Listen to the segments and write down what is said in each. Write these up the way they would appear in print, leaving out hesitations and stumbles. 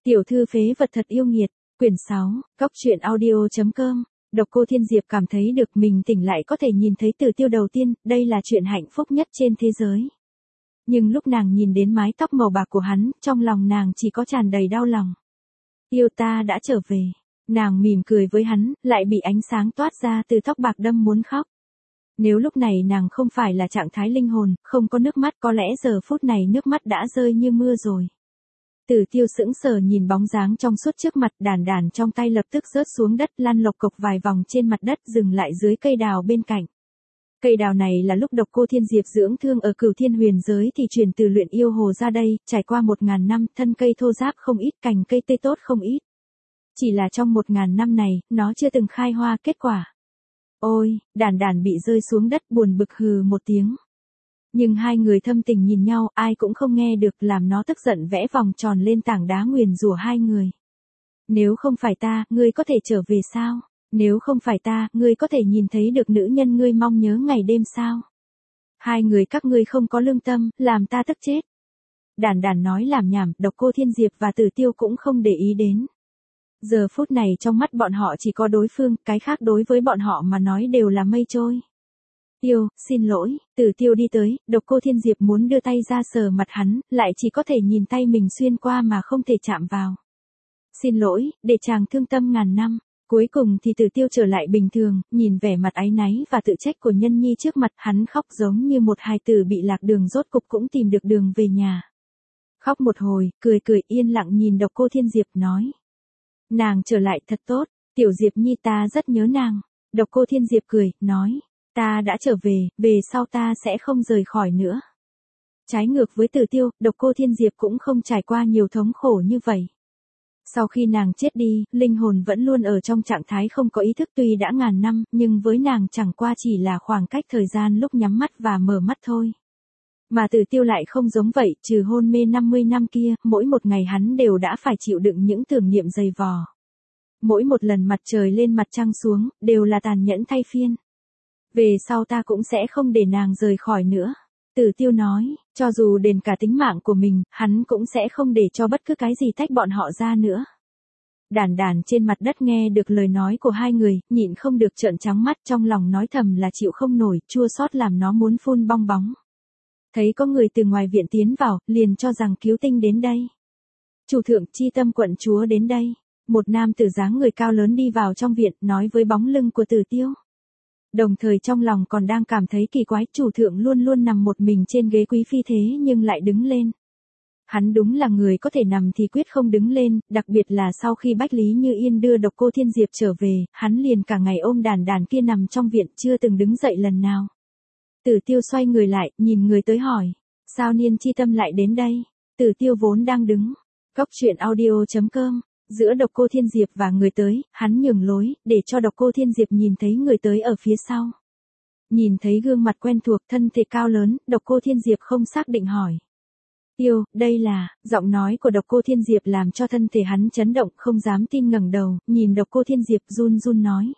Tiểu thư phế vật thật yêu nghiệt, quyển 6, Cóc truyện audio.com. Độc Cô Thiên Diệp cảm thấy được mình tỉnh lại có thể nhìn thấy Tử Tiêu đầu tiên, đây là chuyện hạnh phúc nhất trên thế giới. Nhưng lúc nàng nhìn đến mái tóc màu bạc của hắn, trong lòng nàng chỉ có tràn đầy đau lòng. Yêu ta đã trở về. Nàng mỉm cười với hắn, lại bị ánh sáng toát ra từ tóc bạc đâm muốn khóc. Nếu lúc này nàng không phải là trạng thái linh hồn, không có nước mắt, có lẽ giờ phút này nước mắt đã rơi như mưa rồi. Tử Tiêu sững sờ nhìn bóng dáng trong suốt trước mặt, đàn đàn trong tay lập tức rớt xuống đất, lăn lộc cộc vài vòng trên mặt đất, dừng lại dưới cây đào bên cạnh. Cây đào này là lúc Độc Cô Thiên Diệp dưỡng thương ở Cửu Thiên Huyền giới thì truyền từ Luyện Yêu Hồ ra đây, trải qua 1000 năm, thân cây thô ráp không ít, cành cây tươi tốt không ít. Chỉ là trong 1000 năm này, nó chưa từng khai hoa kết quả. Ôi, đàn đàn bị rơi xuống đất buồn bực hừ một tiếng. Nhưng hai người thâm tình nhìn nhau, ai cũng không nghe được, làm nó tức giận vẽ vòng tròn lên tảng đá nguyền rủa hai người. Nếu không phải ta, ngươi có thể trở về sao? Nếu không phải ta, ngươi có thể nhìn thấy được nữ nhân ngươi mong nhớ ngày đêm sao? Hai người các ngươi không có lương tâm, làm ta tức chết. Đàn đàn nói làm nhảm, Độc Cô Thiên Diệp và Tử Tiêu cũng không để ý đến. Giờ phút này trong mắt bọn họ chỉ có đối phương, cái khác đối với bọn họ mà nói đều là mây trôi. Tiêu, xin lỗi, Tử Tiêu đi tới, Độc Cô Thiên Diệp muốn đưa tay ra sờ mặt hắn, lại chỉ có thể nhìn tay mình xuyên qua mà không thể chạm vào. Xin lỗi, để chàng thương tâm ngàn năm. Cuối cùng thì Tử Tiêu trở lại bình thường, nhìn vẻ mặt áy náy và tự trách của Nhân Nhi trước mặt, hắn khóc giống như một hài tử bị lạc đường, rốt cục cũng tìm được đường về nhà. Khóc một hồi, cười cười yên lặng nhìn Độc Cô Thiên Diệp nói. Nàng trở lại thật tốt, Tiểu Diệp Nhi ta rất nhớ nàng. Độc Cô Thiên Diệp cười, nói. Ta đã trở về, về sau ta sẽ không rời khỏi nữa. Trái ngược với Tử Tiêu, Độc Cô Thiên Diệp cũng không trải qua nhiều thống khổ như vậy. Sau khi nàng chết đi, linh hồn vẫn luôn ở trong trạng thái không có ý thức, tuy đã ngàn năm, nhưng với nàng chẳng qua chỉ là khoảng cách thời gian lúc nhắm mắt và mở mắt thôi. Mà Tử Tiêu lại không giống vậy, trừ hôn mê 50 năm kia, mỗi một ngày hắn đều đã phải chịu đựng những tưởng niệm dày vò. Mỗi một lần mặt trời lên mặt trăng xuống, đều là tàn nhẫn thay phiên. Về sau ta cũng sẽ không để nàng rời khỏi nữa. Tử Tiêu nói, cho dù đền cả tính mạng của mình, hắn cũng sẽ không để cho bất cứ cái gì tách bọn họ ra nữa. Đàn đàn trên mặt đất nghe được lời nói của hai người, nhịn không được trợn trắng mắt, trong lòng nói thầm là chịu không nổi, chua xót làm nó muốn phun bong bóng. Thấy có người từ ngoài viện tiến vào, liền cho rằng cứu tinh đến đây. Chủ thượng Chi Tâm quận chúa đến đây. Một nam tử dáng người cao lớn đi vào trong viện, nói với bóng lưng của Tử Tiêu. Đồng thời trong lòng còn đang cảm thấy kỳ quái, chủ thượng luôn luôn nằm một mình trên ghế quý phi thế nhưng lại đứng lên. Hắn đúng là người có thể nằm thì quyết không đứng lên, đặc biệt là sau khi Bách Lý Như Yên đưa Độc Cô Thiên Diệp trở về, hắn liền cả ngày ôm đàn đàn kia nằm trong viện, chưa từng đứng dậy lần nào. Tử Tiêu xoay người lại, nhìn người tới hỏi, sao Niên Chi Tâm lại đến đây? Tử Tiêu vốn đang đứng. Cóc truyện audio.com. Giữa Độc Cô Thiên Diệp và người tới, hắn nhường lối, để cho Độc Cô Thiên Diệp nhìn thấy người tới ở phía sau. Nhìn thấy gương mặt quen thuộc, thân thể cao lớn, Độc Cô Thiên Diệp không xác định hỏi. Tiêu, đây là, giọng nói của Độc Cô Thiên Diệp làm cho thân thể hắn chấn động, không dám tin ngẩng đầu, nhìn Độc Cô Thiên Diệp run run nói.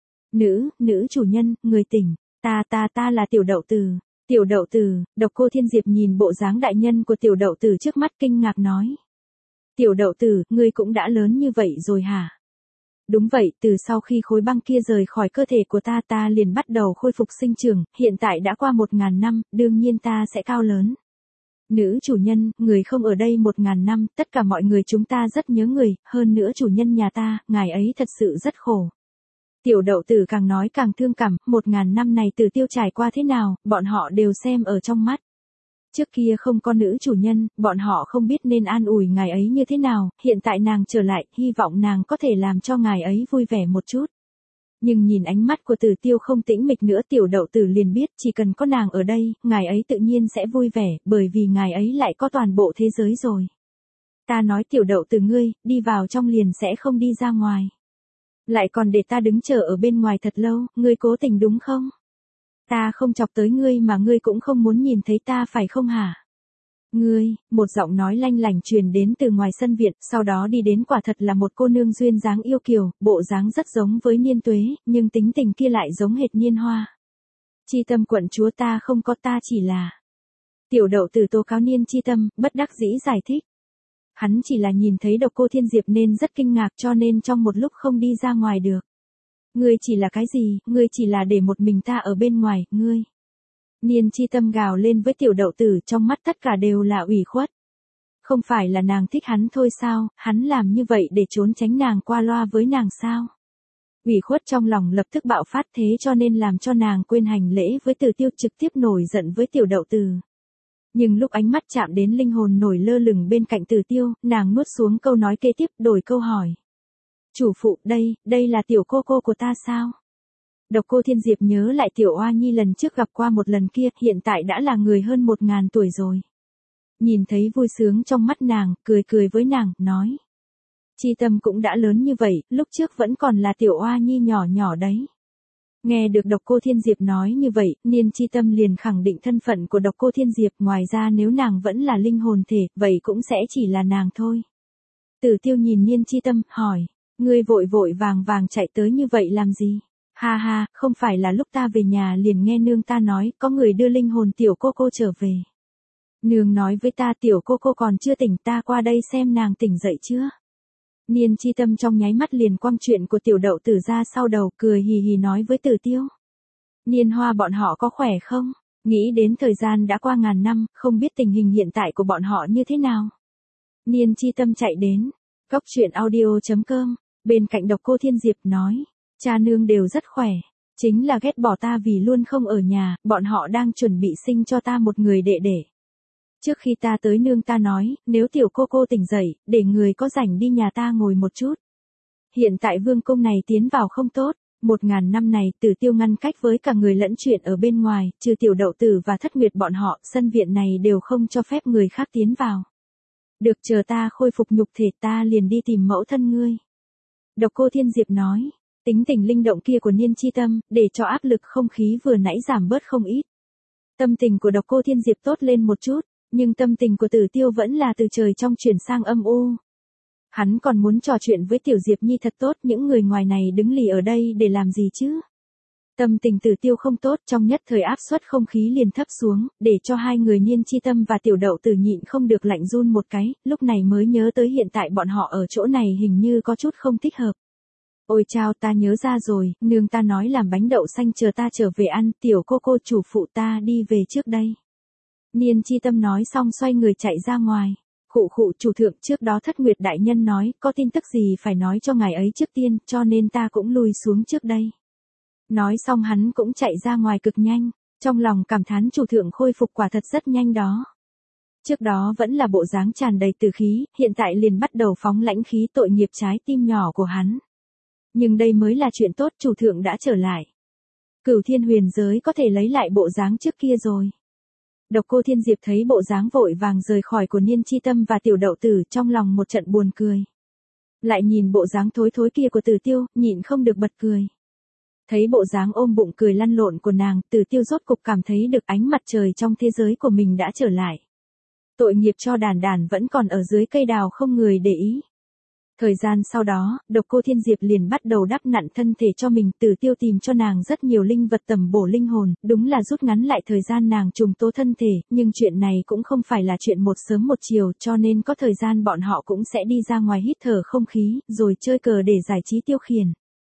Nữ chủ nhân, người tỉnh, ta là Tiểu Đậu Tử. Tiểu Đậu Tử, Độc Cô Thiên Diệp nhìn bộ dáng đại nhân của Tiểu Đậu Tử trước mắt kinh ngạc nói. Tiểu Đậu Tử, ngươi cũng đã lớn như vậy rồi hả? Đúng vậy, từ sau khi khối băng kia rời khỏi cơ thể của ta liền bắt đầu khôi phục sinh trưởng, hiện tại đã qua 1000 năm, đương nhiên ta sẽ cao lớn. Nữ chủ nhân, người không ở đây 1000 năm, tất cả mọi người chúng ta rất nhớ người, hơn nữa chủ nhân nhà ta, ngài ấy thật sự rất khổ. Tiểu Đậu Tử càng nói càng thương cảm, 1000 năm này Tử Tiêu trải qua thế nào, bọn họ đều xem ở trong mắt. Trước kia không có nữ chủ nhân, bọn họ không biết nên an ủi ngài ấy như thế nào, hiện tại nàng trở lại, hy vọng nàng có thể làm cho ngài ấy vui vẻ một chút. Nhưng nhìn ánh mắt của Tử Tiêu không tĩnh mịch nữa, Tiểu Đậu Tử liền biết chỉ cần có nàng ở đây, ngài ấy tự nhiên sẽ vui vẻ, bởi vì ngài ấy lại có toàn bộ thế giới rồi. Ta nói Tiểu Đậu Tử ngươi, đi vào trong liền sẽ không đi ra ngoài. Lại còn để ta đứng chờ ở bên ngoài thật lâu, ngươi cố tình đúng không? Ta không chọc tới ngươi mà ngươi cũng không muốn nhìn thấy ta phải không hả? Ngươi, một giọng nói lanh lảnh truyền đến từ ngoài sân viện, sau đó đi đến quả thật là một cô nương duyên dáng yêu kiều, bộ dáng rất giống với Niên Tuế, nhưng tính tình kia lại giống hệt Niên Hoa. Chi Tâm quận chúa ta không có, ta chỉ là. Tiểu Đậu Tử tố cáo Niên Chi Tâm, bất đắc dĩ giải thích. Hắn chỉ là nhìn thấy Độc Cô Thiên Diệp nên rất kinh ngạc cho nên trong một lúc không đi ra ngoài được. Ngươi chỉ là cái gì, ngươi chỉ là để một mình ta ở bên ngoài, ngươi. Niên Chi Tâm gào lên với Tiểu Đậu Tử, trong mắt tất cả đều là ủy khuất. Không phải là nàng thích hắn thôi sao, hắn làm như vậy để trốn tránh nàng, qua loa với nàng sao? Ủy khuất trong lòng lập tức bạo phát, thế cho nên làm cho nàng quên hành lễ với Tử Tiêu, trực tiếp nổi giận với Tiểu Đậu Tử. Nhưng lúc ánh mắt chạm đến linh hồn nổi lơ lửng bên cạnh Tử Tiêu, nàng nuốt xuống câu nói kế tiếp, đổi câu hỏi. Chủ phụ, đây là tiểu cô cô của ta sao? Độc Cô Thiên Diệp nhớ lại Tiểu Oa Nhi lần trước gặp qua một lần kia, hiện tại đã là người hơn 1000 tuổi rồi. Nhìn thấy vui sướng trong mắt nàng, cười cười với nàng, nói. Chi Tâm cũng đã lớn như vậy, lúc trước vẫn còn là Tiểu Oa Nhi nhỏ nhỏ đấy. Nghe được Độc Cô Thiên Diệp nói như vậy, Niên Chi Tâm liền khẳng định thân phận của Độc Cô Thiên Diệp, ngoài ra nếu nàng vẫn là linh hồn thể, vậy cũng sẽ chỉ là nàng thôi. Tử Tiêu nhìn Niên Chi Tâm, hỏi, ngươi vội vội vàng vàng chạy tới như vậy làm gì? Ha ha, không phải là lúc ta về nhà liền nghe nương ta nói, có người đưa linh hồn tiểu cô cô trở về. Nương nói với ta tiểu cô cô còn chưa tỉnh, ta qua đây xem nàng tỉnh dậy chưa. Niên Chi Tâm trong nháy mắt liền quăng chuyện của Tiểu Đậu Tử ra sau đầu, cười hì hì nói với Tử Tiêu. Niên Hoa bọn họ có khỏe không? Nghĩ đến thời gian đã qua ngàn năm, không biết tình hình hiện tại của bọn họ như thế nào. Niên Chi Tâm chạy đến. Góc truyện audio.com, bên cạnh Độc Cô Thiên Diệp nói. Cha nương đều rất khỏe. Chính là ghét bỏ ta vì luôn không ở nhà, bọn họ đang chuẩn bị sinh cho ta một người đệ đệ. Trước khi ta tới nương ta nói, nếu tiểu cô cô tỉnh dậy, để người có rảnh đi nhà ta ngồi một chút. Hiện tại vương cung này tiến vào không tốt, 1000 năm này Tử Tiêu ngăn cách với cả người lẫn chuyện ở bên ngoài, trừ Tiểu Đậu Tử và Thất Nguyệt bọn họ, sân viện này đều không cho phép người khác tiến vào. Được, chờ ta khôi phục nhục thể ta liền đi tìm mẫu thân ngươi. Độc Cô Thiên Diệp nói, tính tình linh động kia của Niên Chi Tâm, để cho áp lực không khí vừa nãy giảm bớt không ít. Tâm tình của Độc Cô Thiên Diệp tốt lên một chút. Nhưng tâm tình của Tử Tiêu vẫn là từ trời trong chuyển sang âm u. Hắn còn muốn trò chuyện với Tiểu Diệp Nhi thật tốt, những người ngoài này đứng lì ở đây để làm gì chứ? Tâm tình Tử Tiêu không tốt, trong nhất thời áp suất không khí liền thấp xuống, để cho hai người Niên Chi Tâm và Tiểu Đậu Tử nhịn không được lạnh run một cái, lúc này mới nhớ tới hiện tại bọn họ ở chỗ này hình như có chút không thích hợp. Ôi chao, ta nhớ ra rồi, nương ta nói làm bánh đậu xanh chờ ta trở về ăn, tiểu cô cô chủ phụ ta đi về trước đây. Niên Chi Tâm nói xong xoay người chạy ra ngoài. Khụ khụ, chủ thượng, trước đó Thất Nguyệt đại nhân nói, có tin tức gì phải nói cho ngài ấy trước tiên, cho nên ta cũng lui xuống trước đây. Nói xong hắn cũng chạy ra ngoài cực nhanh, trong lòng cảm thán chủ thượng khôi phục quả thật rất nhanh đó. Trước đó vẫn là bộ dáng tràn đầy tử khí, hiện tại liền bắt đầu phóng lãnh khí, tội nghiệp trái tim nhỏ của hắn. Nhưng đây mới là chuyện tốt, chủ thượng đã trở lại. Cửu Thiên Huyền giới có thể lấy lại bộ dáng trước kia rồi. Độc Cô Thiên Diệp thấy bộ dáng vội vàng rời khỏi của Niên Chi Tâm và Tiểu Đậu Tử, trong lòng một trận buồn cười. Lại nhìn bộ dáng thối thối kia của Tử Tiêu, nhịn không được bật cười. Thấy bộ dáng ôm bụng cười lăn lộn của nàng, Tử Tiêu rốt cục cảm thấy được ánh mặt trời trong thế giới của mình đã trở lại. Tội nghiệp cho Đàn Đàn vẫn còn ở dưới cây đào không người để ý. Thời gian sau đó, Độc Cô Thiên Diệp liền bắt đầu đắp nặn thân thể cho mình, Tử Tiêu tìm cho nàng rất nhiều linh vật tầm bổ linh hồn, đúng là rút ngắn lại thời gian nàng trùng tố thân thể, nhưng chuyện này cũng không phải là chuyện một sớm một chiều, cho nên có thời gian bọn họ cũng sẽ đi ra ngoài hít thở không khí, rồi chơi cờ để giải trí tiêu khiển.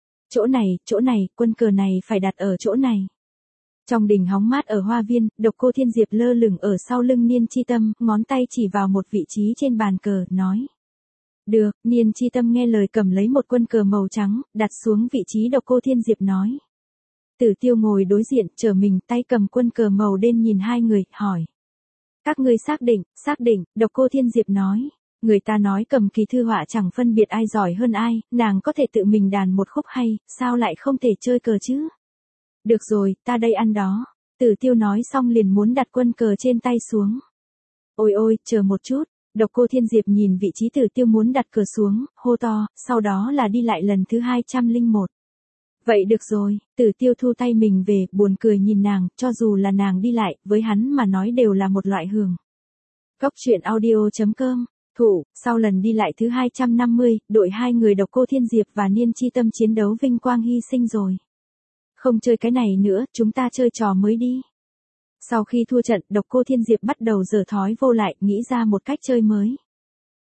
Chỗ này, quân cờ này phải đặt ở chỗ này. Trong đình hóng mát ở hoa viên, Độc Cô Thiên Diệp lơ lửng ở sau lưng Niên Chi Tâm, ngón tay chỉ vào một vị trí trên bàn cờ, nói. Được, Niên Chi Tâm nghe lời cầm lấy một quân cờ màu trắng, đặt xuống vị trí Độc Cô Thiên Diệp nói. Tử Tiêu ngồi đối diện, trở mình tay cầm quân cờ màu đen nhìn hai người, hỏi. Các ngươi xác định, Độc Cô Thiên Diệp nói. Người ta nói cầm kỳ thư họa chẳng phân biệt ai giỏi hơn ai, nàng có thể tự mình đàn một khúc hay, sao lại không thể chơi cờ chứ? Được rồi, ta đây ăn đó. Tử Tiêu nói xong liền muốn đặt quân cờ trên tay xuống. Ôi, chờ một chút. Độc Cô Thiên Diệp nhìn vị trí Tử Tiêu muốn đặt cờ xuống, hô to, sau đó là đi lại lần thứ 201. Vậy được rồi, Tử Tiêu thu tay mình về, buồn cười nhìn nàng, cho dù là nàng đi lại, với hắn mà nói đều là một loại hưởng. Góc truyện audio.com, thủ, sau lần đi lại thứ 250, đội hai người Độc Cô Thiên Diệp và Niên Chi Tâm chiến đấu vinh quang hy sinh rồi. Không chơi cái này nữa, chúng ta chơi trò mới đi. Sau khi thua trận, Độc Cô Thiên Diệp bắt đầu giở thói vô lại, nghĩ ra một cách chơi mới.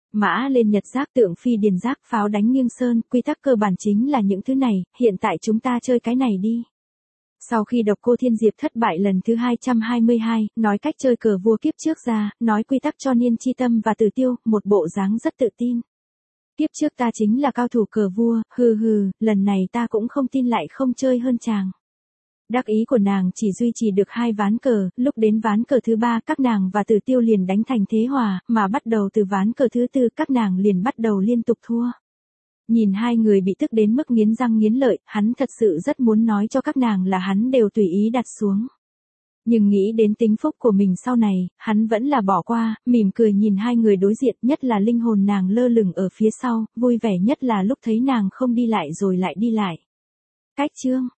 Mã lên nhật giác, tượng phi điền giác, pháo đánh nghiêng sơn, quy tắc cơ bản chính là những thứ này, hiện tại chúng ta chơi cái này đi. Sau khi Độc Cô Thiên Diệp thất bại lần thứ 222, nói cách chơi cờ vua kiếp trước ra, nói quy tắc cho Niên Chi Tâm và Tử Tiêu, một bộ dáng rất tự tin. Kiếp trước ta chính là cao thủ cờ vua, lần này ta cũng không tin lại không chơi hơn chàng. Đắc ý của nàng chỉ duy trì được 2 ván cờ, lúc đến ván cờ thứ 3 các nàng và Tử Tiêu liền đánh thành thế hòa, mà bắt đầu từ ván cờ thứ 4 các nàng liền bắt đầu liên tục thua. Nhìn hai người bị tức đến mức nghiến răng nghiến lợi, hắn thật sự rất muốn nói cho các nàng là hắn đều tùy ý đặt xuống. Nhưng nghĩ đến tính phúc của mình sau này, hắn vẫn là bỏ qua, mỉm cười nhìn hai người đối diện, nhất là linh hồn nàng lơ lửng ở phía sau, vui vẻ nhất là lúc thấy nàng không đi lại rồi lại đi lại. Cách chương